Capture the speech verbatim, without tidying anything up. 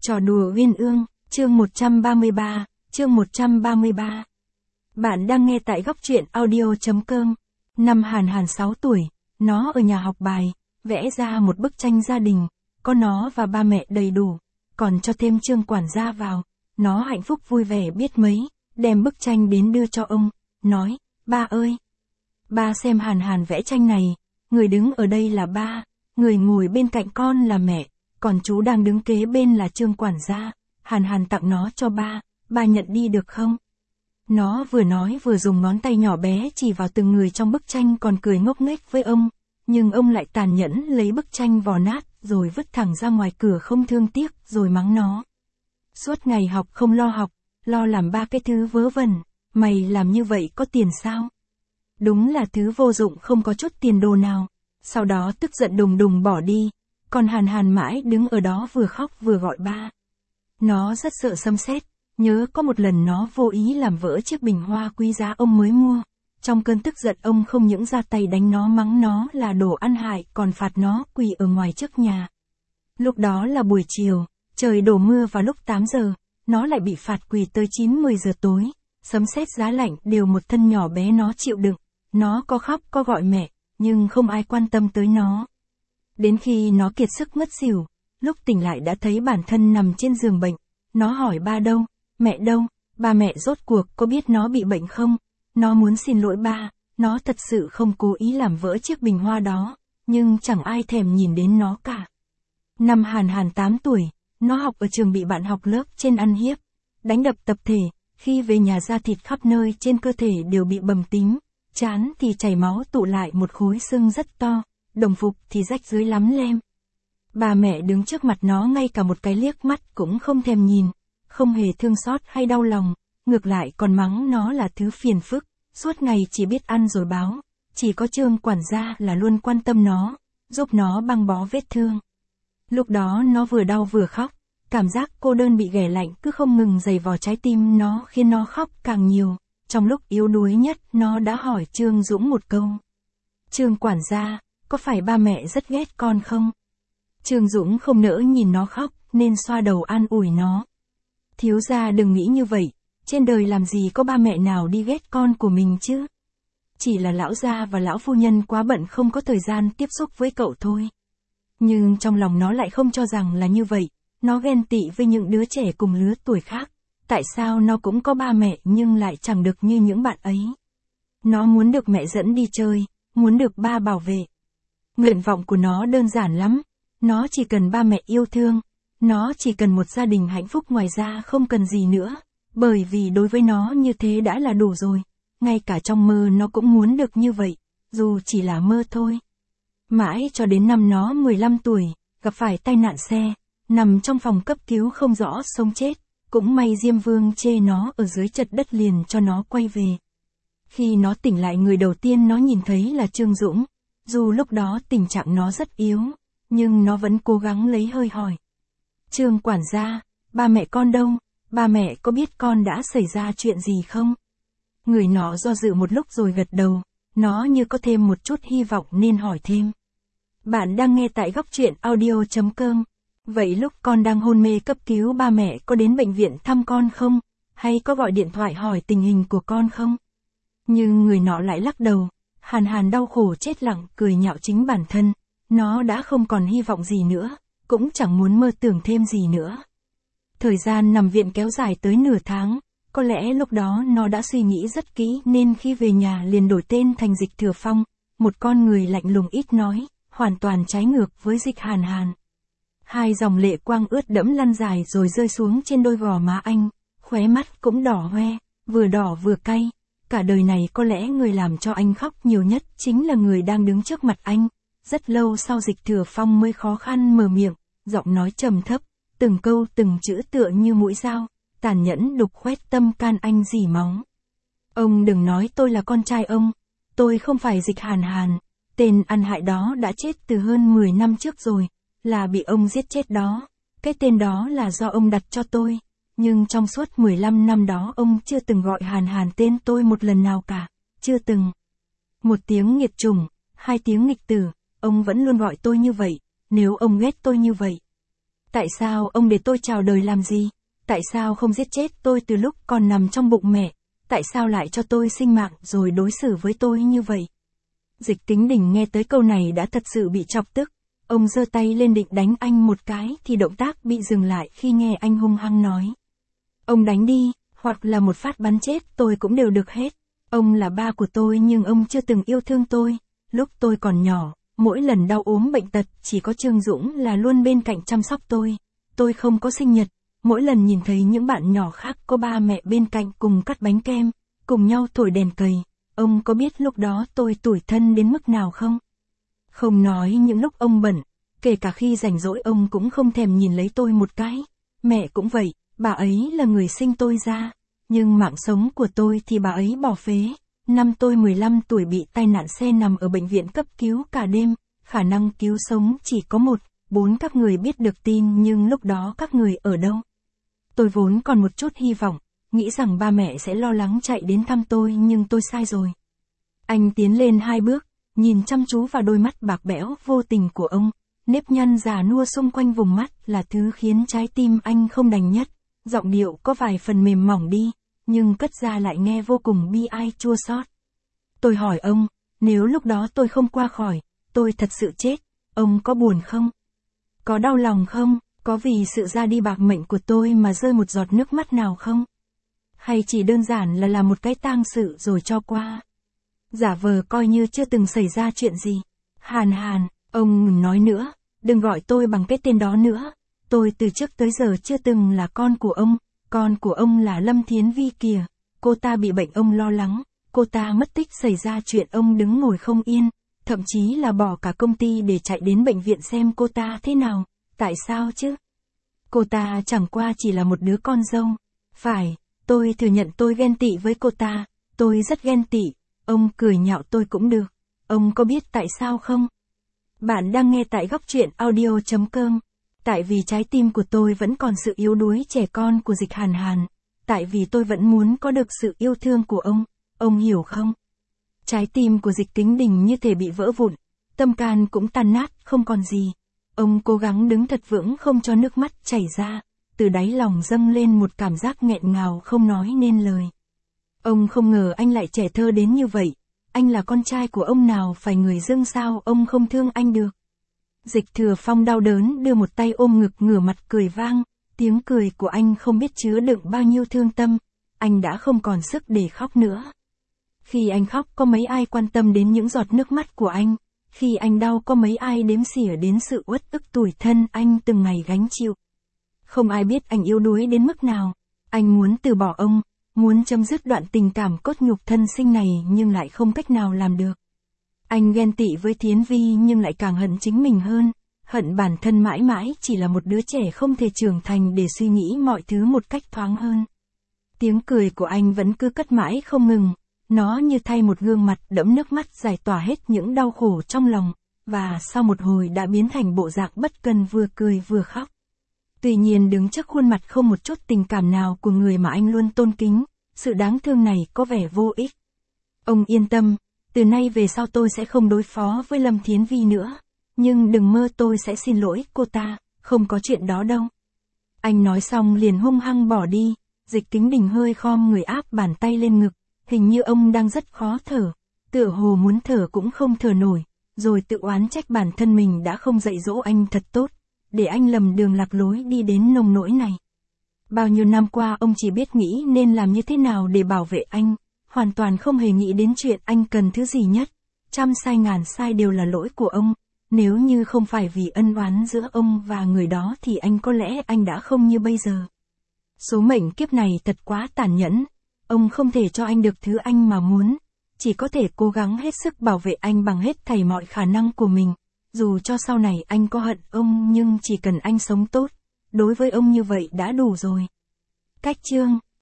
Trò đùa uyên ương, chương một trăm ba mươi ba, chương một trăm ba mươi ba. Bạn đang nghe tại góc truyện audio.com. Năm Hàn Hàn sáu tuổi, nó ở nhà học bài, vẽ ra một bức tranh gia đình, có nó và ba mẹ đầy đủ, còn cho thêm Trương quản gia vào. Nó hạnh phúc vui vẻ biết mấy, đem bức tranh đến đưa cho ông, nói, ba ơi, ba xem Hàn Hàn vẽ tranh này, người đứng ở đây là ba, người ngồi bên cạnh con là mẹ, còn chú đang đứng kế bên là Trương quản gia, Hàn Hàn tặng nó cho ba, ba nhận đi được không? Nó vừa nói vừa dùng ngón tay nhỏ bé chỉ vào từng người trong bức tranh còn cười ngốc nghếch với ông, nhưng ông lại tàn nhẫn lấy bức tranh vò nát, rồi vứt thẳng ra ngoài cửa không thương tiếc, rồi mắng nó. Suốt ngày học không lo học, lo làm ba cái thứ vớ vẩn, mày làm như vậy có tiền sao? Đúng là thứ vô dụng không có chút tiền đồ nào. Sau đó tức giận đùng đùng bỏ đi, còn Hàn Hàn mãi đứng ở đó vừa khóc vừa gọi ba. Nó rất sợ sấm sét, nhớ có một lần nó vô ý làm vỡ chiếc bình hoa quý giá ông mới mua. Trong cơn tức giận ông không những ra tay đánh nó mắng nó là đồ ăn hại còn phạt nó quỳ ở ngoài trước nhà. Lúc đó là buổi chiều, trời đổ mưa vào lúc tám giờ, nó lại bị phạt quỳ tới chín mười giờ tối, sấm sét giá lạnh đều một thân nhỏ bé nó chịu đựng, nó có khóc có gọi mẹ, nhưng không ai quan tâm tới nó. Đến khi nó kiệt sức ngất xỉu, lúc tỉnh lại đã thấy bản thân nằm trên giường bệnh, nó hỏi ba đâu, mẹ đâu, ba mẹ rốt cuộc có biết nó bị bệnh không? Nó muốn xin lỗi ba, nó thật sự không cố ý làm vỡ chiếc bình hoa đó, nhưng chẳng ai thèm nhìn đến nó cả. Năm Hàn Hàn tám tuổi, nó học ở trường bị bạn học lớp trên ăn hiếp, đánh đập tập thể, khi về nhà da thịt khắp nơi trên cơ thể đều bị bầm tím, trán thì chảy máu tụ lại một khối sưng rất to, đồng phục thì rách dưới lắm lem. Bà mẹ đứng trước mặt nó ngay cả một cái liếc mắt cũng không thèm nhìn, không hề thương xót hay đau lòng, ngược lại còn mắng nó là thứ phiền phức, suốt ngày chỉ biết ăn rồi báo, chỉ có Trương quản gia là luôn quan tâm nó, giúp nó băng bó vết thương. Lúc đó nó vừa đau vừa khóc, cảm giác cô đơn bị ghẻ lạnh cứ không ngừng giày vò trái tim nó khiến nó khóc càng nhiều. Trong lúc yếu đuối nhất, nó đã hỏi Trương Dũng một câu. Trương quản gia, có phải ba mẹ rất ghét con không? Trương Dũng không nỡ nhìn nó khóc, nên xoa đầu an ủi nó. Thiếu gia đừng nghĩ như vậy, trên đời làm gì có ba mẹ nào đi ghét con của mình chứ? Chỉ là lão gia và lão phu nhân quá bận không có thời gian tiếp xúc với cậu thôi. Nhưng trong lòng nó lại không cho rằng là như vậy, nó ghen tị với những đứa trẻ cùng lứa tuổi khác. Tại sao nó cũng có ba mẹ nhưng lại chẳng được như những bạn ấy? Nó muốn được mẹ dẫn đi chơi, muốn được ba bảo vệ. Nguyện vọng của nó đơn giản lắm, nó chỉ cần ba mẹ yêu thương, nó chỉ cần một gia đình hạnh phúc, ngoài ra không cần gì nữa, bởi vì đối với nó như thế đã là đủ rồi, ngay cả trong mơ nó cũng muốn được như vậy, dù chỉ là mơ thôi. Mãi cho đến năm nó mười lăm tuổi, gặp phải tai nạn xe, nằm trong phòng cấp cứu không rõ sống chết. Cũng may Diêm Vương chê nó ở dưới chật đất liền cho nó quay về. Khi nó tỉnh lại, người đầu tiên nó nhìn thấy là Trương Dũng. Dù lúc đó tình trạng nó rất yếu, nhưng nó vẫn cố gắng lấy hơi hỏi. Trương quản gia, ba mẹ con đâu? Ba mẹ có biết con đã xảy ra chuyện gì không? Người nó do dự một lúc rồi gật đầu, nó như có thêm một chút hy vọng nên hỏi thêm. Bạn đang nghe tại góc truyện audio.com. Vậy lúc con đang hôn mê cấp cứu ba mẹ có đến bệnh viện thăm con không? Hay có gọi điện thoại hỏi tình hình của con không? Nhưng người nọ lại lắc đầu, Hàn Hàn đau khổ chết lặng cười nhạo chính bản thân, nó đã không còn hy vọng gì nữa, cũng chẳng muốn mơ tưởng thêm gì nữa. Thời gian nằm viện kéo dài tới nửa tháng, có lẽ lúc đó nó đã suy nghĩ rất kỹ nên khi về nhà liền đổi tên thành Dịch Thừa Phong, một con người lạnh lùng ít nói, hoàn toàn trái ngược với Dịch Hàn Hàn. Hai dòng lệ quang ướt đẫm lăn dài rồi rơi xuống trên đôi gò má anh, khóe mắt cũng đỏ hoe, vừa đỏ vừa cay. Cả đời này có lẽ người làm cho anh khóc nhiều nhất chính là người đang đứng trước mặt anh. Rất lâu sau Dịch Thừa Phong mới khó khăn mở miệng, giọng nói trầm thấp, từng câu từng chữ tựa như mũi dao, tàn nhẫn đục khoét tâm can anh rỉ máu. Ông đừng nói tôi là con trai ông, tôi không phải Dịch Hàn Hàn, tên ăn hại đó đã chết từ hơn mười năm trước rồi. Là bị ông giết chết đó, cái tên đó là do ông đặt cho tôi, nhưng trong suốt mười lăm năm đó ông chưa từng gọi Hàn Hàn tên tôi một lần nào cả, chưa từng. Một tiếng nghiệt chủng, hai tiếng nghịch tử, ông vẫn luôn gọi tôi như vậy, nếu ông ghét tôi như vậy. Tại sao ông để tôi chào đời làm gì? Tại sao không giết chết tôi từ lúc còn nằm trong bụng mẹ? Tại sao lại cho tôi sinh mạng rồi đối xử với tôi như vậy? Dịch Kính Đình nghe tới câu này đã thật sự bị chọc tức. Ông giơ tay lên định đánh anh một cái thì động tác bị dừng lại khi nghe anh hung hăng nói. Ông đánh đi, hoặc là một phát bắn chết tôi cũng đều được hết. Ông là ba của tôi nhưng ông chưa từng yêu thương tôi. Lúc tôi còn nhỏ, mỗi lần đau ốm bệnh tật chỉ có Trương Dũng là luôn bên cạnh chăm sóc tôi. Tôi không có sinh nhật. Mỗi lần nhìn thấy những bạn nhỏ khác có ba mẹ bên cạnh cùng cắt bánh kem, cùng nhau thổi đèn cầy, ông có biết lúc đó tôi tủi thân đến mức nào không? Không nói những lúc ông bận, kể cả khi rảnh rỗi ông cũng không thèm nhìn lấy tôi một cái. Mẹ cũng vậy, bà ấy là người sinh tôi ra, nhưng mạng sống của tôi thì bà ấy bỏ phế. Năm tôi mười lăm tuổi bị tai nạn xe nằm ở bệnh viện cấp cứu cả đêm, khả năng cứu sống chỉ có một, bốn các người biết được tin nhưng lúc đó các người ở đâu? Tôi vốn còn một chút hy vọng, nghĩ rằng ba mẹ sẽ lo lắng chạy đến thăm tôi nhưng tôi sai rồi. Anh tiến lên hai bước, nhìn chăm chú vào đôi mắt bạc bẽo vô tình của ông, nếp nhăn già nua xung quanh vùng mắt là thứ khiến trái tim anh không đành nhất, giọng điệu có vài phần mềm mỏng đi, nhưng cất ra lại nghe vô cùng bi ai chua xót. Tôi hỏi ông, nếu lúc đó tôi không qua khỏi, tôi thật sự chết, ông có buồn không? Có đau lòng không? Có vì sự ra đi bạc mệnh của tôi mà rơi một giọt nước mắt nào không? Hay chỉ đơn giản là làm một cái tang sự rồi cho qua? Giả vờ coi như chưa từng xảy ra chuyện gì. Hàn Hàn, ông ngừng nói nữa, đừng gọi tôi bằng cái tên đó nữa. Tôi từ trước tới giờ chưa từng là con của ông, con của ông là Lâm Thiến Vi kìa. Cô ta bị bệnh ông lo lắng, cô ta mất tích xảy ra chuyện ông đứng ngồi không yên, thậm chí là bỏ cả công ty để chạy đến bệnh viện xem cô ta thế nào. Tại sao chứ? Cô ta chẳng qua chỉ là một đứa con dâu. Phải, tôi thừa nhận tôi ghen tị với cô ta, tôi rất ghen tị, ông cười nhạo tôi cũng được. Ông có biết tại sao không? Bạn đang nghe tại góc truyện audio chấm com. Tại vì trái tim của tôi vẫn còn sự yếu đuối trẻ con của Dịch Hàn Hàn. Tại vì tôi vẫn muốn có được sự yêu thương của ông, ông hiểu không? Trái tim của Dịch Kính Đình như thể bị vỡ vụn, tâm can cũng tan nát, không còn gì. Ông cố gắng đứng thật vững không cho nước mắt chảy ra, từ đáy lòng dâng lên một cảm giác nghẹn ngào không nói nên lời. Ông không ngờ anh lại trẻ thơ đến như vậy, anh là con trai của ông nào phải người dưng sao ông không thương anh được. Dịch Thừa Phong đau đớn đưa một tay ôm ngực ngửa mặt cười vang, tiếng cười của anh không biết chứa đựng bao nhiêu thương tâm, anh đã không còn sức để khóc nữa. Khi anh khóc có mấy ai quan tâm đến những giọt nước mắt của anh. Khi anh đau có mấy ai đếm xỉa đến sự uất ức tủi thân anh từng ngày gánh chịu. Không ai biết anh yếu đuối đến mức nào. Anh muốn từ bỏ ông, muốn chấm dứt đoạn tình cảm cốt nhục thân sinh này nhưng lại không cách nào làm được. Anh ghen tị với Thiến Vi nhưng lại càng hận chính mình hơn, hận bản thân mãi mãi chỉ là một đứa trẻ không thể trưởng thành để suy nghĩ mọi thứ một cách thoáng hơn. Tiếng cười của anh vẫn cứ cất mãi không ngừng. Nó như thay một gương mặt đẫm nước mắt giải tỏa hết những đau khổ trong lòng, và sau một hồi đã biến thành bộ dạng bất cần vừa cười vừa khóc. Tuy nhiên đứng trước khuôn mặt không một chút tình cảm nào của người mà anh luôn tôn kính, sự đáng thương này có vẻ vô ích. Ông yên tâm, từ nay về sau tôi sẽ không đối phó với Lâm Thiến Vi nữa, nhưng đừng mơ tôi sẽ xin lỗi cô ta, không có chuyện đó đâu. Anh nói xong liền hung hăng bỏ đi, Dịch Kính Đình hơi khom người áp bàn tay lên ngực. Hình như ông đang rất khó thở, tựa hồ muốn thở cũng không thở nổi, rồi tự oán trách bản thân mình đã không dạy dỗ anh thật tốt, để anh lầm đường lạc lối đi đến nông nỗi này. Bao nhiêu năm qua ông chỉ biết nghĩ nên làm như thế nào để bảo vệ anh, hoàn toàn không hề nghĩ đến chuyện anh cần thứ gì nhất. Trăm sai ngàn sai đều là lỗi của ông, nếu như không phải vì ân oán giữa ông và người đó thì anh có lẽ anh đã không như bây giờ. Số mệnh kiếp này thật quá tàn nhẫn. Ông không thể cho anh được thứ anh mà muốn, chỉ có thể cố gắng hết sức bảo vệ anh bằng hết thảy mọi khả năng của mình, dù cho sau này anh có hận ông nhưng chỉ cần anh sống tốt, đối với ông như vậy đã đủ rồi. Cách chương